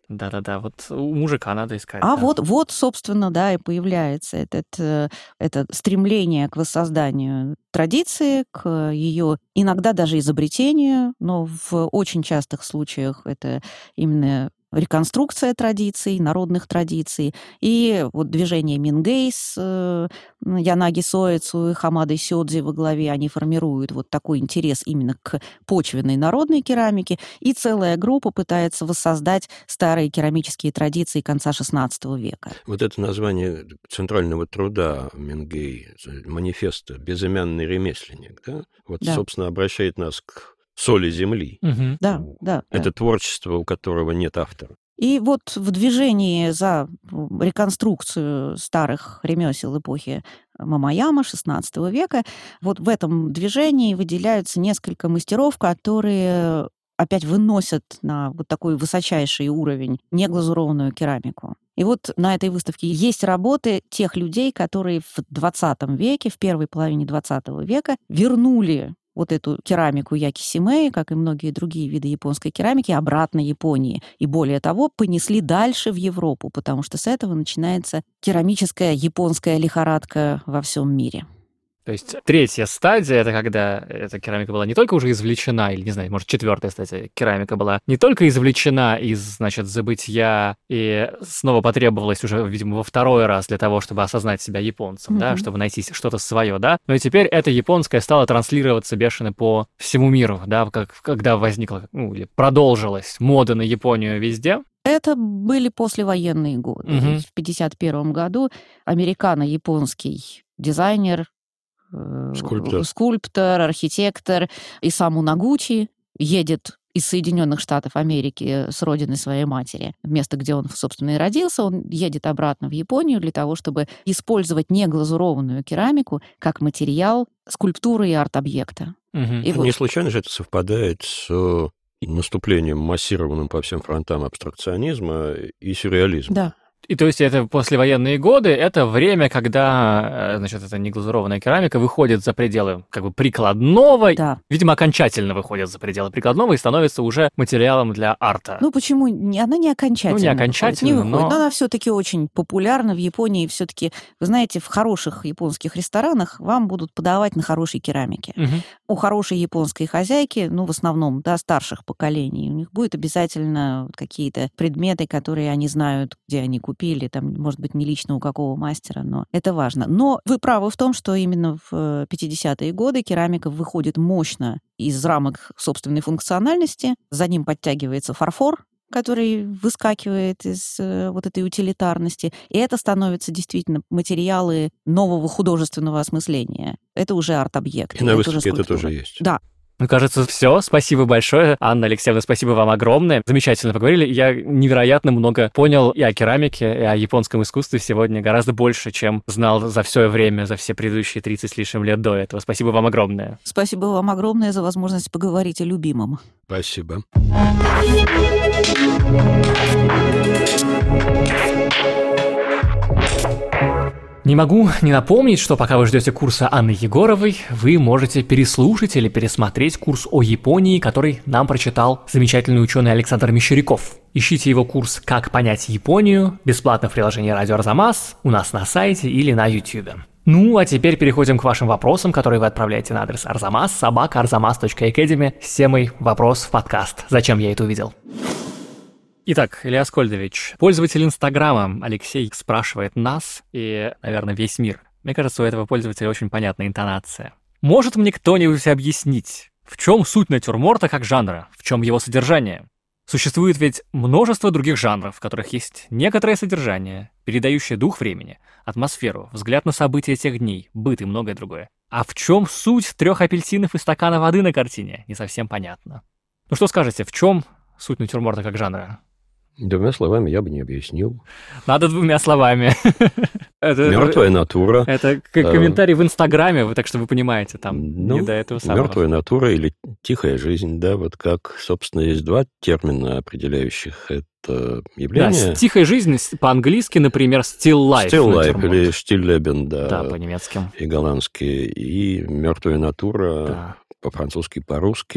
Да-да-да, вот у мужика надо искать. А да. вот, собственно, да, и появляется это стремление к воссозданию традиции, к ее иногда даже изобретению, но в очень частых случаях это именно реконструкция традиций, народных традиций. И вот движение Мингей с Янаги Соэцу и Хамадой Сёдзи во главе, они формируют вот такой интерес именно к почвенной народной керамике. И целая группа пытается воссоздать старые керамические традиции конца XVI века. Вот это название центрального труда Мингей, манифеста «Безымянный ремесленник», да? Вот, Да. собственно, обращает нас к соли земли. Да. Это творчество, у которого нет автора. И вот в движении за реконструкцию старых ремесел эпохи Момояма XVI века, вот в этом движении выделяются несколько мастеров, которые опять выносят на вот такой высочайший уровень неглазурованную керамику. И вот на этой выставке есть работы тех людей, которые в 20 веке, в первой половине 20 века вернули вот эту керамику якисимэй, как и многие другие виды японской керамики, обратно Японии. И более того, понесли дальше в Европу, потому что с этого начинается керамическая японская лихорадка во всем мире. То есть третья стадия — это когда эта керамика была не только уже извлечена, или, не знаю, может, четвертая стадия, керамика была не только извлечена из, значит, забытья и снова потребовалась уже, видимо, во второй раз для того, чтобы осознать себя японцем, да, чтобы найти что-то свое, да, но и теперь эта японская стала транслироваться бешено по всему миру, да, когда возникла, или продолжилась мода на Японию везде. Это были послевоенные годы. В 1951 году американо-японский дизайнер, скульптор, архитектор Исаму Нагучи едет из Соединенных Штатов Америки с родины своей матери, место, где он, собственно, и родился, он едет обратно в Японию для того, чтобы использовать неглазурованную керамику как материал скульптуры и арт-объекта. И не случайно же это совпадает с наступлением массированным по всем фронтам абстракционизма и сюрреализма. Да. И то есть это послевоенные годы, это время, когда, значит, эта неглазурованная керамика выходит за пределы как бы прикладного, Да. видимо, окончательно выходит за пределы прикладного и становится уже материалом для арта. Ну почему? Она не окончательно. Не окончательно, выходит, но она все-таки очень популярна в Японии. Все-таки, вы знаете, в хороших японских ресторанах вам будут подавать на хорошей керамике. У хорошей японской хозяйки, ну, в основном, да, старших поколений, у них будет обязательно какие-то предметы, которые они знают, где они купили, там, может быть, не лично у какого мастера, но это важно. Но вы правы в том, что именно в 50-е годы керамика выходит мощно из рамок собственной функциональности, за ним подтягивается фарфор, который выскакивает из вот этой утилитарности, и это становится действительно материалы нового художественного осмысления. Это уже арт-объект. И на выставке это тоже есть. Да. Ну, кажется, все. Спасибо большое. Анна Алексеевна, спасибо вам огромное. Замечательно поговорили. Я невероятно много понял и о керамике, и о японском искусстве сегодня гораздо больше, чем знал за все время, за все предыдущие 30 с лишним лет до этого. Спасибо вам огромное. Спасибо вам огромное за возможность поговорить о любимом. Спасибо. Не могу не напомнить, что пока вы ждете курса Анны Егоровой, вы можете переслушать или пересмотреть курс о Японии, который нам прочитал замечательный ученый Александр Мещеряков. Ищите его курс «Как понять Японию» бесплатно в приложении «Радио Арзамас», у нас на сайте или на YouTube. Ну, а теперь переходим к вашим вопросам, которые вы отправляете на адрес arzamas@arzamas.academy с темой «Вопрос в подкаст. Зачем я это увидел?». Итак, Илья Аскольдович, пользователь Инстаграма Алексей спрашивает нас и, наверное, весь мир. Мне кажется, у этого пользователя очень понятная интонация. Может мне кто-нибудь объяснить, в чем суть натюрморта как жанра, в чем его содержание? Существует ведь множество других жанров, в которых есть некоторое содержание, передающее дух времени, атмосферу, взгляд на события тех дней, быт и многое другое. А в чем суть 3 апельсинов и стакана воды на картине? Не совсем понятно. Ну что скажете, в чем суть натюрморта как жанра? 2 словами я бы не объяснил. Надо 2 словами. Мертвая натура. Это комментарий в Инстаграме, так что вы понимаете, там не до этого самого. Мертвая натура или тихая жизнь, да, вот как, собственно, есть 2 термина, определяющих это явление. Да, тихая жизнь по-английски, например, still life. Still life или Stillleben, да. Да, по-немецки. И голландски. И мертвая натура, по-французски, по-русски.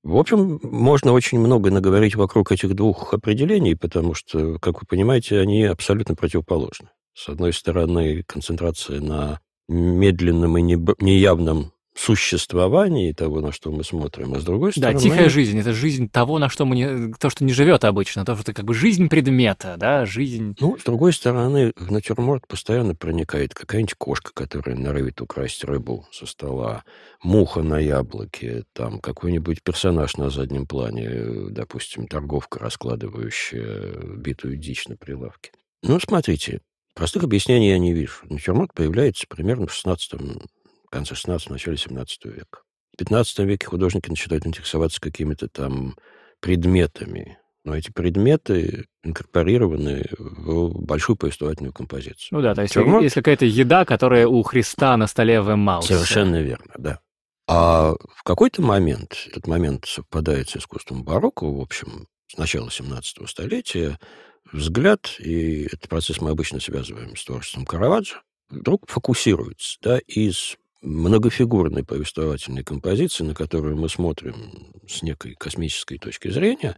В общем, можно очень много наговорить вокруг этих двух определений, потому что, как вы понимаете, они абсолютно противоположны. С одной стороны, концентрация на медленном и неявном существовании того, на что мы смотрим, а с другой стороны... Да, тихая жизнь — это жизнь того, на что то, что не живет обычно, то, что как бы жизнь предмета, да, жизнь... Ну, с другой стороны, в натюрморт постоянно проникает какая-нибудь кошка, которая норовит украсть рыбу со стола, муха на яблоке, там какой-нибудь персонаж на заднем плане, допустим, торговка, раскладывающая битую дичь на прилавке. Ну, смотрите, простых объяснений я не вижу. Натюрморт появляется примерно в конце 16-го, начале 17 века. В 15 веке художники начинают интересоваться какими-то там предметами, но эти предметы инкорпорированы в большую повествовательную композицию. Ну да, то есть есть какая-то еда, которая у Христа на столе в Эммаусе. Совершенно верно, да. А в какой-то момент, этот момент совпадает с искусством барокко, в общем, с начала 17-го столетия, взгляд, и этот процесс мы обычно связываем с творчеством Караваджо, вдруг фокусируется, да, из многофигурной повествовательной композиции, на которую мы смотрим с некой космической точки зрения,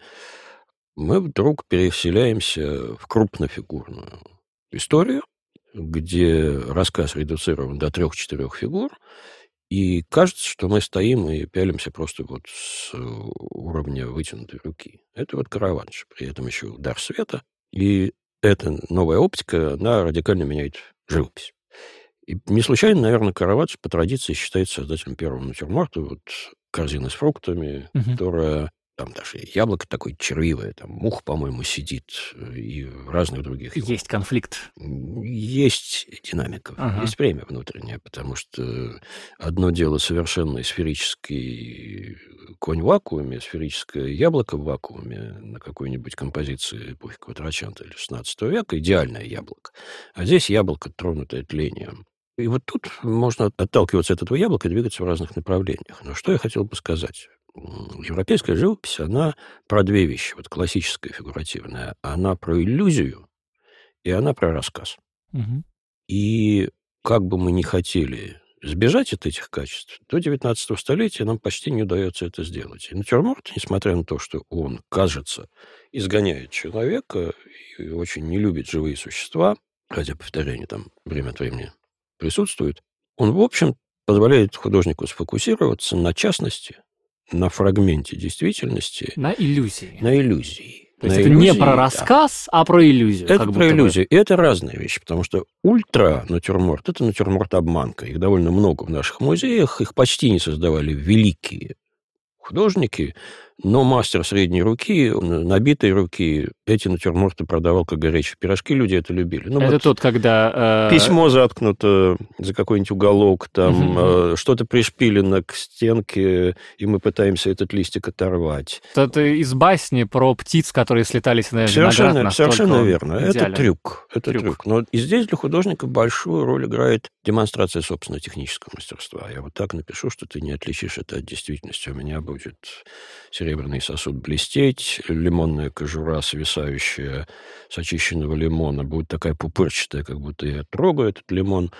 мы вдруг переселяемся в крупнофигурную историю, где рассказ редуцирован до 3-4 фигур, и кажется, что мы стоим и пялимся просто вот с уровня вытянутой руки. Это вот Караваджо, при этом еще дар света, и эта новая оптика, она радикально меняет живопись. И не случайно, наверное, Караваджо по традиции считается создателем первого натюрморта, вот корзина с фруктами, которая, там даже яблоко такое червивое, там муха, по-моему, сидит, и разных других. Есть конфликт. Есть динамика, есть время внутреннее, потому что одно дело совершенно сферический конь в вакууме, сферическое яблоко в вакууме на какой-нибудь композиции эпохи Кватрачанта или 16 века, идеальное яблоко. А здесь яблоко, тронутое тлением. И вот тут можно отталкиваться от этого яблока и двигаться в разных направлениях. Но что я хотел бы сказать? Европейская живопись, она про две вещи. Вот классическая, фигуративная. Она про иллюзию, и она про рассказ. И как бы мы ни хотели сбежать от этих качеств, до 19 столетия нам почти не удается это сделать. И натюрморт, несмотря на то, что он, кажется, изгоняет человека и очень не любит живые существа, хотя повторение там время от времени присутствует, он, в общем, позволяет художнику сфокусироваться на частности, на фрагменте действительности. На иллюзии. На иллюзии. То есть это не про рассказ, а про иллюзию. Это про иллюзию. И это разные вещи, потому что ультра-натюрморт – это натюрморт-обманка. Их довольно много в наших музеях. Их почти не создавали великие художники, но мастер средней руки, набитой руки, эти натюрморты продавал как горячие пирожки, люди это любили. Ну, это вот тот, когда... Письмо заткнуто за какой-нибудь уголок, там что-то пришпилено к стенке, и мы пытаемся этот листик оторвать. Это из басни про птиц, которые слетались на виноград. Совершенно верно. Идеально. Это трюк. Но и здесь для художника большую роль играет демонстрация собственного технического мастерства. Я вот так напишу, что ты не отличишь это от действительности. У меня будет серебряный сосуд блестеть, лимонная кожура, свисающая с очищенного лимона, будет такая пупырчатая, как будто я трогаю этот лимон.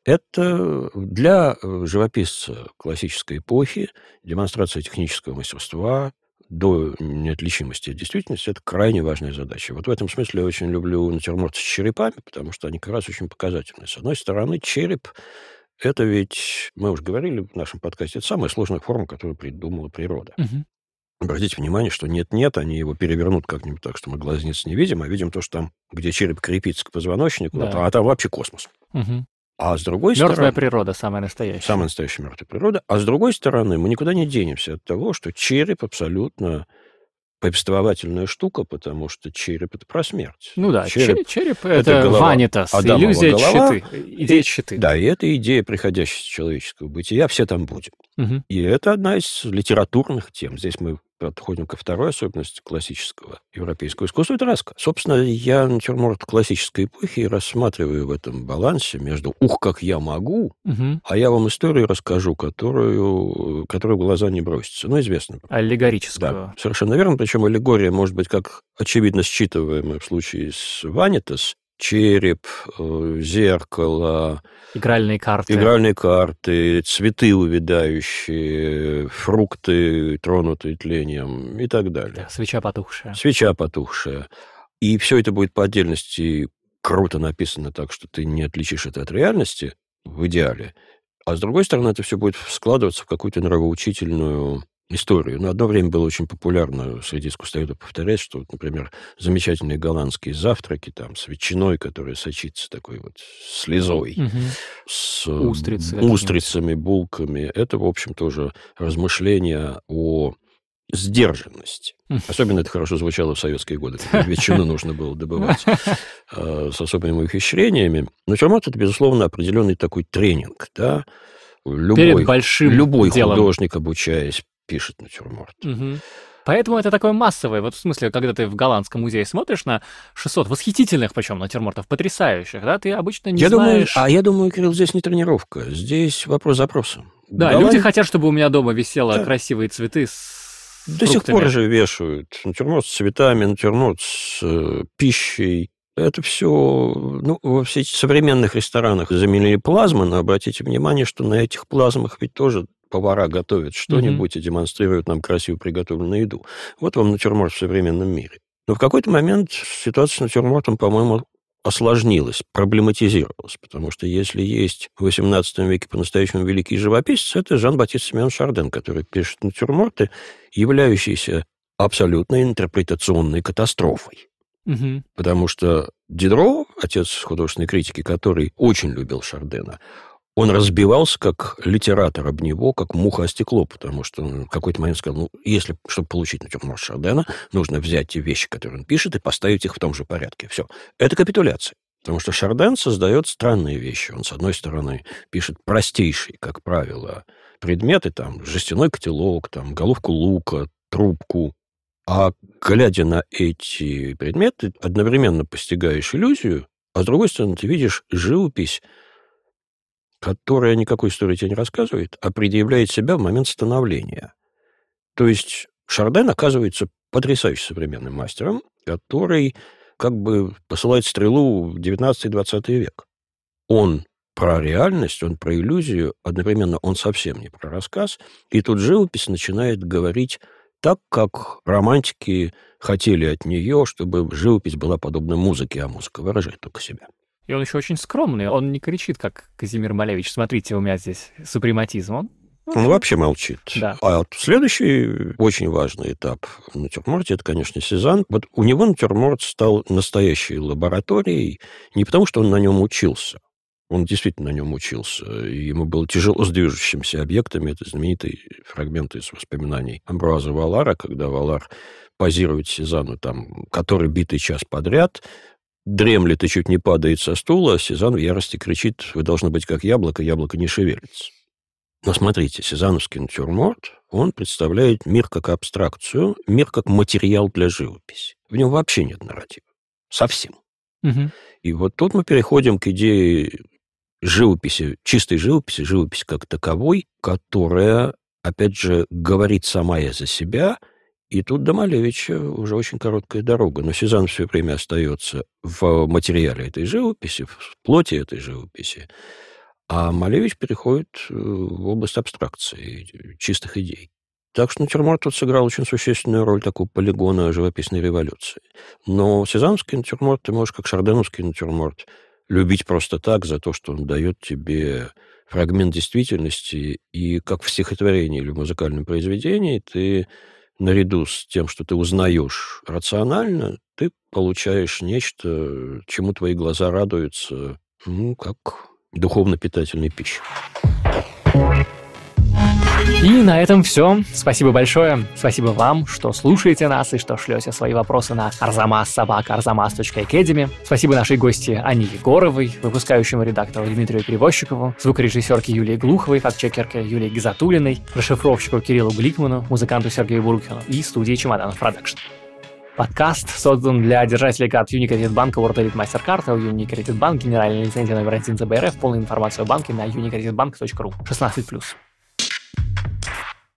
Это для живописца классической эпохи демонстрация технического мастерства до неотличимости от действительности – это крайне важная задача. Вот в этом смысле я очень люблю натюрморты с черепами, потому что они как раз очень показательны. С одной стороны, череп – это ведь, мы уже говорили в нашем подкасте, это самая сложная форма, которую придумала природа. Обратите внимание, что нет-нет, они его перевернут как-нибудь так, что мы глазниц не видим, а видим то, что там, где череп крепится к позвоночнику, а там вообще космос. А с другой стороны... Мертвая природа, самая настоящая. Самая настоящая мертвая природа. А с другой стороны, мы никуда не денемся от того, что череп абсолютно повествовательная штука, потому что череп – это про смерть. Ну да, череп – это ванитас, иллюзия щиты, идея щиты. Да, и это идея приходящего человеческого бытия, все там будем. И это одна из литературных тем. Здесь мы подходим ко второй особенности классического европейского искусства – это рассказ. Собственно, я натюрморт классической эпохи рассматриваю в этом балансе между «ух, как я могу», а я вам историю расскажу, которую в глаза не бросится. Ну, известно. Аллегорическую. Да, совершенно верно. Причем аллегория может быть как очевидно считываемая в случае с «Ванитас», череп, зеркало, игральные карты, цветы увядающие, фрукты, тронутые тлением и так далее. Да, свеча потухшая. И все это будет по отдельности круто написано так, что ты не отличишь это от реальности в идеале. А с другой стороны, это все будет складываться в какую-то нравоучительную историю. Но одно время было очень популярно среди искусствоведов повторять, что, вот, например, замечательные голландские завтраки там, с ветчиной, которая сочится такой вот слезой, с устрицами, булками. Это, в общем, тоже размышления о сдержанности. Особенно это хорошо звучало в советские годы, когда ветчину нужно было добывать с особыми ухищрениями. Натюрморт — это, безусловно, определенный такой тренинг. Да? Перед большим любой делом. Художник, обучаясь, пишет натюрморт. Поэтому это такое массовое. Вот в смысле, когда ты в Голландском музее смотришь на 600 восхитительных, причем натюрмортов, потрясших, да, ты обычно не знаешь... Я думаю, Кирилл, здесь не тренировка. Здесь вопрос запроса. Да, люди хотят, чтобы у меня дома висело красивые цветы с До сих пор же вешают натюрморт с цветами, натюрморт с пищей. Это все, во всех современных ресторанах заменили плазмы, но обратите внимание, что на этих плазмах ведь тоже повара готовят что-нибудь и демонстрируют нам красиво приготовленную еду. Вот вам натюрморт в современном мире. Но в какой-то момент ситуация с натюрмортом, по-моему, осложнилась, проблематизировалась, потому что если есть в XVIII веке по-настоящему великий живописец, это Жан-Батист Симеон Шарден, который пишет натюрморты, являющиеся абсолютно интерпретационной катастрофой. Потому что Дидро, отец художественной критики, который очень любил Шардена, он разбивался как литератор об него, как муха о стекло, потому что он в какой-то момент сказал, если, чтобы получить натюрморт Шардена, нужно взять те вещи, которые он пишет, и поставить их в том же порядке. Все. Это капитуляция. Потому что Шарден создает странные вещи. Он, с одной стороны, пишет простейшие, как правило, предметы, там, жестяной котелок, там, головку лука, трубку. А глядя на эти предметы, одновременно постигаешь иллюзию, а с другой стороны, ты видишь живопись, которая никакой истории тебе не рассказывает, а предъявляет себя в момент становления. То есть Шарден оказывается потрясающе современным мастером, который как бы посылает стрелу в 19-20 век. Он про реальность, он про иллюзию, одновременно он совсем не про рассказ, и тут живопись начинает говорить так, как романтики хотели от нее, чтобы живопись была подобна музыке, а музыка выражает только себя. И он еще очень скромный, он не кричит, как Казимир Малевич, смотрите, у меня здесь супрематизм. Он вообще молчит. Да. А вот следующий очень важный этап в натюрморте, это, конечно, Сезанн. Вот у него натюрморт стал настоящей лабораторией не потому, что он на нем учился. Он действительно на нем учился. И ему было тяжело с движущимися объектами. Это знаменитый фрагмент из воспоминаний Амбруаза Валара, когда Валар позирует Сезанну там, который битый час подряд, дремлет и чуть не падает со стула, а Сезанн в ярости кричит, вы должны быть как яблоко не шевелится. Но смотрите, сезанновский натюрморт, он представляет мир как абстракцию, мир как материал для живописи. В нем вообще нет нарратива. Совсем. И вот тут мы переходим к идее живописи, чистой живописи, живописи как таковой, которая, опять же, говорит сама за себя. И тут до Малевича уже очень короткая дорога. Но Сезанн все время остается в материале этой живописи, в плоти этой живописи. А Малевич переходит в область абстракции, чистых идей. Так что натюрморт тут сыграл очень существенную роль такого полигона живописной революции. Но сезанновский натюрморт ты можешь, как шарденовский натюрморт, любить просто так, за то, что он дает тебе фрагмент действительности, и как в стихотворении или в музыкальном произведении ты наряду с тем, что ты узнаешь рационально, ты получаешь нечто, чему твои глаза радуются, как духовно-питательной пищей. И на этом все. Спасибо большое. Спасибо вам, что слушаете нас и что шлете свои вопросы на arzamas@arzamas.academy. Спасибо нашей гости Ане Егоровой, выпускающему редактору Дмитрию Перевозчикову, звукорежиссерке Юлии Глуховой, фактчекерке Юлии Гизатуллиной, расшифровщику Кириллу Гликману, музыканту Сергею Буркину и студии Чемоданов Продакшн. Подкаст создан для держателей карт Unicredit Bank World Elite MasterCard, Unicredit Bank, генеральная лицензия номер 1 ЗБРФ. Полная информация о банке на unicreditbank.ru. 16+.